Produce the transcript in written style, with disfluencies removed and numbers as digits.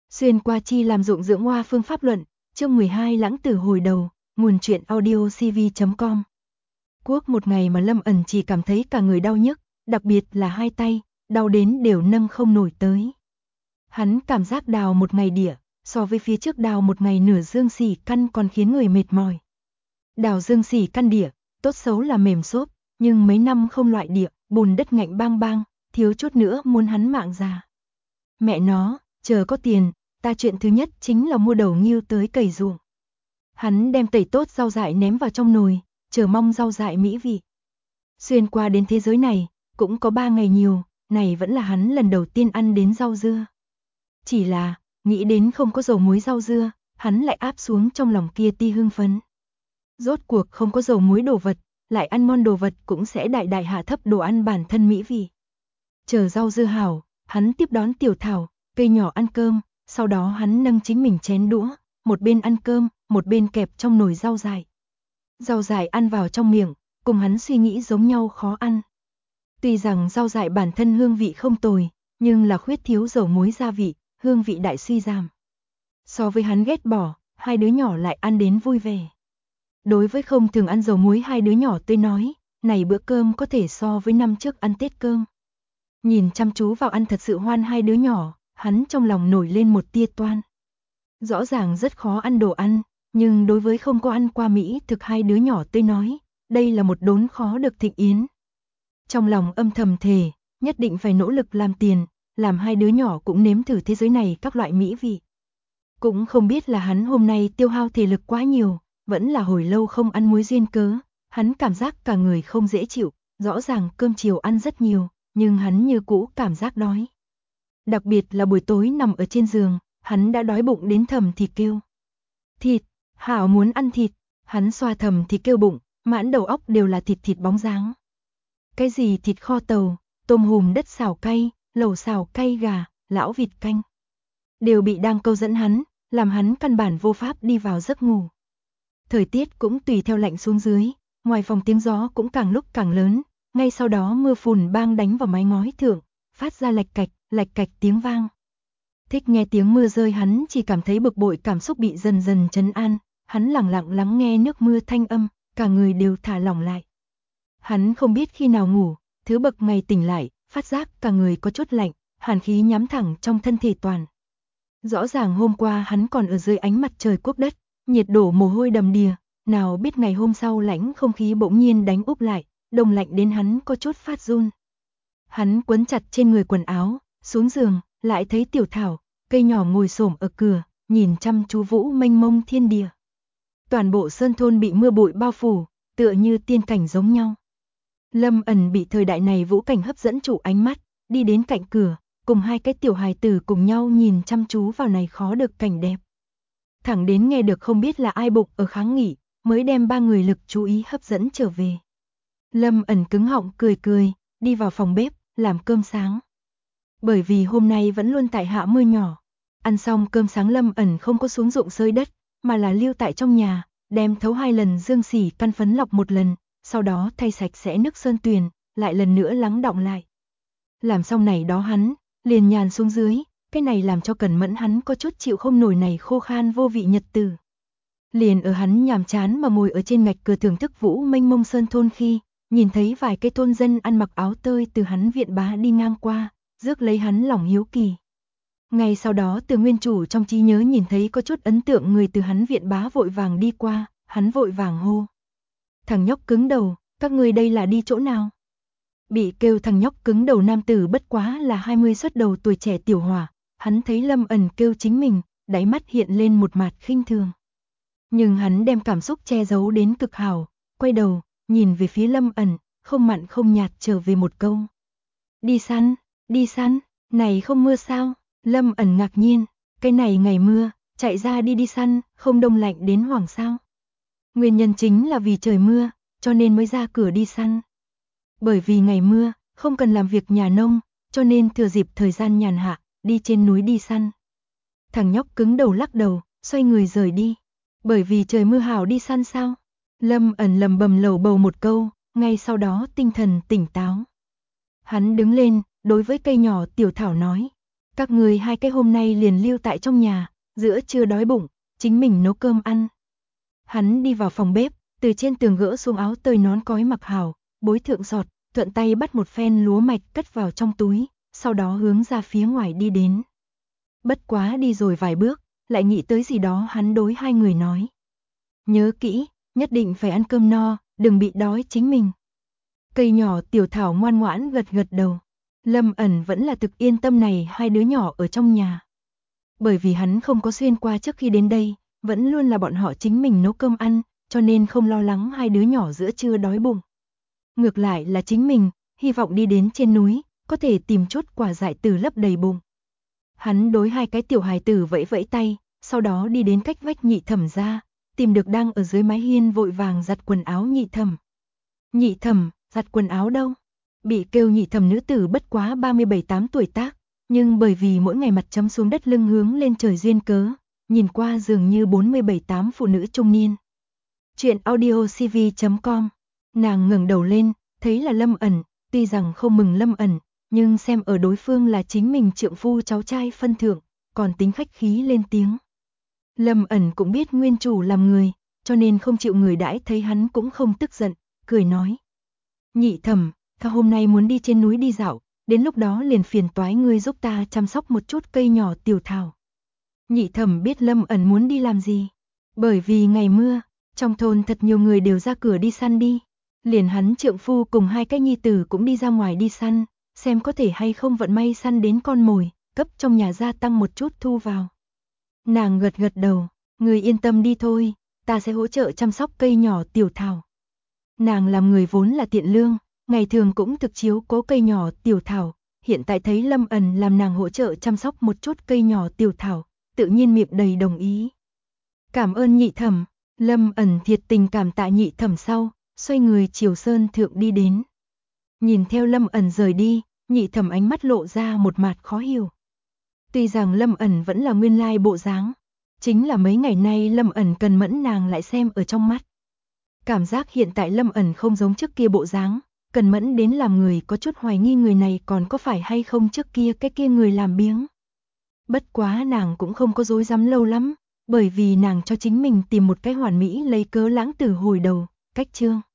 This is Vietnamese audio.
Xuyên qua chi làm dụng dưỡng hoa phương pháp luận, chương 12 lãng tử hồi đầu, nguồn truyện audio cv.com. Quốc một ngày mà Lâm Ẩn chỉ cảm thấy cả người đau nhức, đặc biệt là hai tay, đau đến đều nâng không nổi tới. Hắn cảm giác đào một ngày địa, so với phía trước đào một ngày nửa dương xỉ căn còn khiến người mệt mỏi. Đào dương xỉ căn địa, tốt xấu là mềm xốp, nhưng mấy năm không loại địa, bùn đất ngạnh bang bang, thiếu chút nữa muốn hắn mạng già. Mẹ nó, chờ có tiền, ta chuyện thứ nhất chính là mua đầu ngưu tới cày ruộng. Hắn đem tẩy tốt rau dại ném vào trong nồi, chờ mong rau dại mỹ vị. Xuyên qua đến thế giới này, cũng có 3 ngày nhiều, này vẫn là hắn lần đầu tiên ăn đến rau dưa. Chỉ là, nghĩ đến không có dầu muối rau dưa, hắn lại áp xuống trong lòng kia ti hưng phấn. Rốt cuộc không có dầu muối đồ vật, lại ăn ngon đồ vật cũng sẽ đại đại hạ thấp đồ ăn bản thân mỹ vị. Chờ rau dưa hảo, hắn tiếp đón Tiểu Thảo, cây nhỏ ăn cơm, sau đó hắn nâng chính mình chén đũa, một bên ăn cơm, một bên kẹp trong nồi rau dại. Rau dại ăn vào trong miệng, cùng hắn suy nghĩ giống nhau khó ăn. Tuy rằng rau dại bản thân hương vị không tồi, nhưng là khuyết thiếu dầu muối gia vị, hương vị đại suy giảm. So với hắn ghét bỏ, hai đứa nhỏ lại ăn đến vui vẻ. Đối với không thường ăn dầu muối hai đứa nhỏ tôi nói, này bữa cơm có thể so với năm trước ăn Tết cơm. Nhìn chăm chú vào ăn thật sự hoan hai đứa nhỏ, hắn trong lòng nổi lên một tia toan. Rõ ràng rất khó ăn đồ ăn, nhưng đối với không có ăn qua Mỹ thực hai đứa nhỏ tôi nói, đây là một đốn khó được thịnh yến. Trong lòng âm thầm thề, nhất định phải nỗ lực làm tiền, làm hai đứa nhỏ cũng nếm thử thế giới này các loại mỹ vị. Cũng không biết là hắn hôm nay tiêu hao thể lực quá nhiều, vẫn là hồi lâu không ăn muối duyên cớ, hắn cảm giác cả người không dễ chịu, rõ ràng cơm chiều ăn rất nhiều, nhưng hắn như cũ cảm giác đói. Đặc biệt là buổi tối nằm ở trên giường, hắn đã đói bụng đến thầm thì kêu. Thịt, hảo muốn ăn thịt, hắn xoa thầm thì kêu bụng, mãn đầu óc đều là thịt bóng dáng. Cái gì thịt kho tàu, tôm hùm đất xào cay, lẩu xào cay gà, lão vịt canh. Đều bị đang câu dẫn hắn, làm hắn căn bản vô pháp đi vào giấc ngủ. Thời tiết cũng tùy theo lạnh xuống dưới, ngoài phòng tiếng gió cũng càng lúc càng lớn, ngay sau đó mưa phùn bang đánh vào mái ngói thượng, phát ra lạch cạch tiếng vang. Thích nghe tiếng mưa rơi hắn chỉ cảm thấy bực bội cảm xúc bị dần dần trấn an, hắn lặng lặng lắng nghe nước mưa thanh âm, cả người đều thả lỏng lại. Hắn không biết khi nào ngủ, thứ bậc ngày tỉnh lại, phát giác cả người có chút lạnh, hàn khí nhắm thẳng trong thân thể toàn. Rõ ràng hôm qua hắn còn ở dưới ánh mặt trời quốc đất, nhiệt đổ mồ hôi đầm đìa, nào biết ngày hôm sau lãnh không khí bỗng nhiên đánh úp lại, đông lạnh đến hắn có chút phát run. Hắn quấn chặt trên người quần áo, xuống giường, lại thấy Tiểu Thảo, cây nhỏ ngồi xổm ở cửa, nhìn chăm chú vũ mênh mông thiên địa. Toàn bộ sơn thôn bị mưa bụi bao phủ, tựa như tiên cảnh giống nhau. Lâm Ẩn bị thời đại này vũ cảnh hấp dẫn chủ ánh mắt, đi đến cạnh cửa, cùng hai cái tiểu hài tử cùng nhau nhìn chăm chú vào này khó được cảnh đẹp. Thẳng đến nghe được không biết là ai bụng ở kháng nghị, mới đem ba người lực chú ý hấp dẫn trở về. Lâm Ẩn cứng họng cười, đi vào phòng bếp, làm cơm sáng. Bởi vì hôm nay vẫn luôn tại hạ mưa nhỏ, ăn xong cơm sáng Lâm Ẩn không có xuống ruộng xới đất, mà là lưu tại trong nhà, đem thấu 2 lần dương xỉ căn phấn lọc một lần, sau đó thay sạch sẽ nước sơn tuyền, lại lần nữa lắng đọng lại. Làm xong này đó hắn, liền nhàn xuống dưới, cái này làm cho Cẩn Mẫn hắn có chút chịu không nổi này khô khan vô vị nhật tử. Liền ở hắn nhàm chán mà ngồi ở trên ngạch cửa thưởng thức vũ mênh mông sơn thôn khi, nhìn thấy vài cái thôn dân ăn mặc áo tơi từ hắn viện bá đi ngang qua, rước lấy hắn lòng hiếu kỳ. Ngay sau đó từ nguyên chủ trong trí nhớ nhìn thấy có chút ấn tượng người từ hắn viện bá vội vàng đi qua, hắn vội vàng hô. Thằng nhóc cứng đầu, các ngươi đây là đi chỗ nào? Bị kêu thằng nhóc cứng đầu nam tử bất quá là 20 xuất đầu tuổi trẻ tiểu hỏa, hắn thấy Lâm Ẩn kêu chính mình, đáy mắt hiện lên một mặt khinh thường. Nhưng hắn đem cảm xúc che giấu đến cực hảo, quay đầu, nhìn về phía Lâm Ẩn, không mặn không nhạt trở về một câu. Đi săn, này không mưa sao? Lâm Ẩn ngạc nhiên, cái này ngày mưa, chạy ra đi săn, không đông lạnh đến hoảng sao? Nguyên nhân chính là vì trời mưa, cho nên mới ra cửa đi săn. Bởi vì ngày mưa, không cần làm việc nhà nông, cho nên thừa dịp thời gian nhàn hạ, đi trên núi đi săn. Thằng nhóc cứng đầu lắc đầu, xoay người rời đi. Bởi vì trời mưa hảo đi săn sao? Lâm Ẩn lầm bầm lầu bầu một câu, ngay sau đó tinh thần tỉnh táo. Hắn đứng lên, đối với cây nhỏ Tiểu Thảo nói. Các người hai cái hôm nay liền lưu tại trong nhà, giữa trưa đói bụng, chính mình nấu cơm ăn. Hắn đi vào phòng bếp, từ trên tường gỡ xuống áo tơi nón cói mặc hảo, bối thượng giọt, thuận tay bắt một phen lúa mạch cất vào trong túi, sau đó hướng ra phía ngoài đi đến. Bất quá đi rồi vài bước, lại nghĩ tới gì đó, hắn đối hai người nói. Nhớ kỹ, nhất định phải ăn cơm no, đừng bị đói chính mình. Cây nhỏ Tiểu Thảo ngoan ngoãn gật gật đầu. Lâm Ẩn vẫn là thực yên tâm này hai đứa nhỏ ở trong nhà. Bởi vì hắn không có xuyên qua trước khi đến đây, vẫn luôn là bọn họ chính mình nấu cơm ăn, cho nên không lo lắng hai đứa nhỏ giữa trưa đói bụng. Ngược lại là chính mình, hy vọng đi đến trên núi, có thể tìm chút quả dại tử lấp đầy bụng. Hắn đối hai cái tiểu hài tử vẫy vẫy tay, sau đó đi đến cách vách Nhị Thẩm ra, tìm được đang ở dưới mái hiên vội vàng giặt quần áo Nhị Thẩm. Nhị Thẩm, giặt quần áo đâu? Bị kêu Nhị Thẩm nữ tử bất quá 37-8 tuổi tác, nhưng bởi vì mỗi ngày mặt chấm xuống đất lưng hướng lên trời duyên cớ, nhìn qua dường như 47-8 phụ nữ trung niên. Chuyện audiocv.com. Nàng ngẩng đầu lên, thấy là Lâm Ẩn, tuy rằng không mừng Lâm Ẩn, nhưng xem ở đối phương là chính mình trượng phu cháu trai phân thượng, còn tính khách khí lên tiếng. Lâm Ẩn cũng biết nguyên chủ làm người, cho nên không chịu người đãi thấy hắn cũng không tức giận, cười nói. Nhị Thẩm, ta hôm nay muốn đi trên núi đi dạo, đến lúc đó liền phiền toái ngươi giúp ta chăm sóc một chút cây nhỏ Tiểu Thảo. Nhị Thẩm biết Lâm Ẩn muốn đi làm gì, bởi vì ngày mưa, trong thôn thật nhiều người đều ra cửa đi săn đi. Liền hắn trượng phu cùng hai cái nhi tử cũng đi ra ngoài đi săn, xem có thể hay không vận may săn đến con mồi, cấp trong nhà gia tăng một chút thu vào. Nàng gật gật đầu, người yên tâm đi thôi, ta sẽ hỗ trợ chăm sóc cây nhỏ Tiểu Thảo. Nàng làm người vốn là thiện lương, ngày thường cũng thực chiếu cố cây nhỏ Tiểu Thảo, hiện tại thấy Lâm Ẩn làm nàng hỗ trợ chăm sóc một chút cây nhỏ Tiểu Thảo, tự nhiên miệng đầy đồng ý. Cảm ơn Nhị Thẩm, Lâm Ẩn thiệt tình cảm tạ Nhị Thẩm sau, xoay người chiều sơn thượng đi đến. Nhìn theo Lâm Ẩn rời đi, Nhị Thẩm ánh mắt lộ ra một mặt khó hiểu. Tuy rằng Lâm Ẩn vẫn là nguyên lai bộ dáng, chính là mấy ngày nay Lâm Ẩn cần mẫn nàng lại xem ở trong mắt. Cảm giác hiện tại Lâm Ẩn không giống trước kia bộ dáng, cần mẫn đến làm người có chút hoài nghi người này còn có phải hay không trước kia cái kia người làm biếng. Bất quá nàng cũng không có dối dám lâu lắm, bởi vì nàng cho chính mình tìm một cái hoàn mỹ lấy cớ lãng tử hồi đầu, cách chương.